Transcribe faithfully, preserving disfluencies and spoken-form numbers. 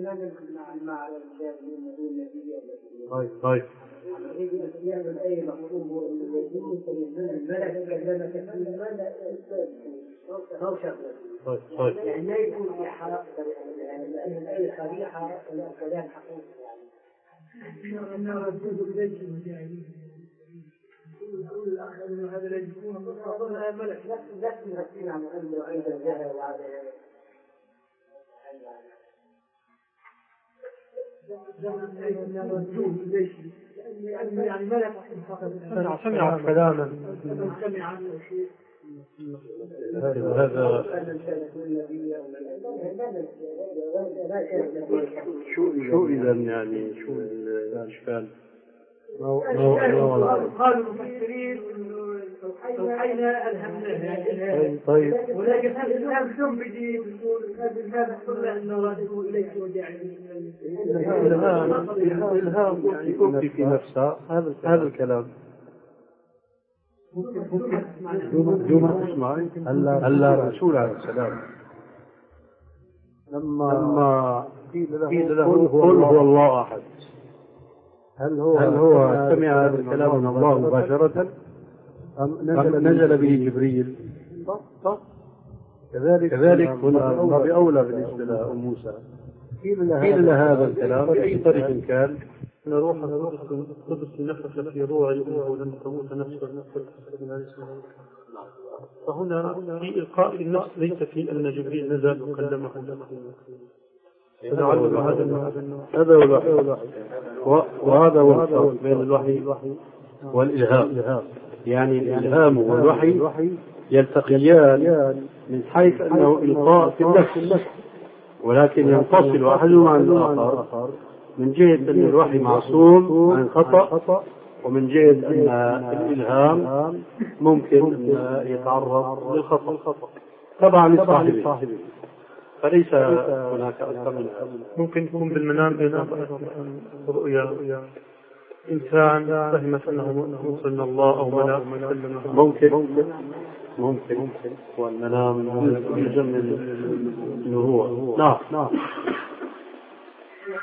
طيب طيب طيب طيب يعني لا يكون في حرام لأن الآية صريحة والكلام حقيقي يعني. إنه ردود إليك المجاهدين. يقول الآخر إنه هذا لا يكون مصابنا ملك نفس نفسنا عن أنه أيضا جاء وعلى يعني ملك سمع كلاما هذا شو شو إذا يعني شو الإشكال؟ قالوا المفسرين أوحينا ألهمناه. طيب ولكن هذا الإلهام شلون بيجي بيقول هذا الإلهام يقول له إنه رده إليك وجعله. الإلهام الإلهام يعني أوتي في نفسها هذا هذا الكلام. دون تسمعي هلا الرسول عليه السلام لما قيل له قل هو الله أحد هل هو هل هو سمع هذا الكلام من الله مباشرة أم نزل به جبريل؟ كذلك كذلك هنا بأولى بالنسبة لأم موسى قيل لها هذا الكلام بأي طريق كان أن روح القدس نفخ في روعي ولم تموت نفس فهنا في إلقاء النفس ليس في أن جبريل نزل وكلمه فلعل هذا هذا هو الوحي وهذا هو الفرق بين الوحي والإلهام. يعني الإلهام والوحي يلتقيان من حيث أنه إلقاء في النفس ولكن ينفصل أحدهما عن الآخر من جهة أن الوحي معصوم عن خطأ ومن جهة أن الإلهام ممكن أن يتعرض للخطأ طبعا لصاحبه فليس هناك أكثر من هذا. ممكن يكون بالمنام بين رؤيا إنسان فهمت أنه وصل من الله أو ملاك ممكن ممكن والمنام يجمع النبوة. نعم نعم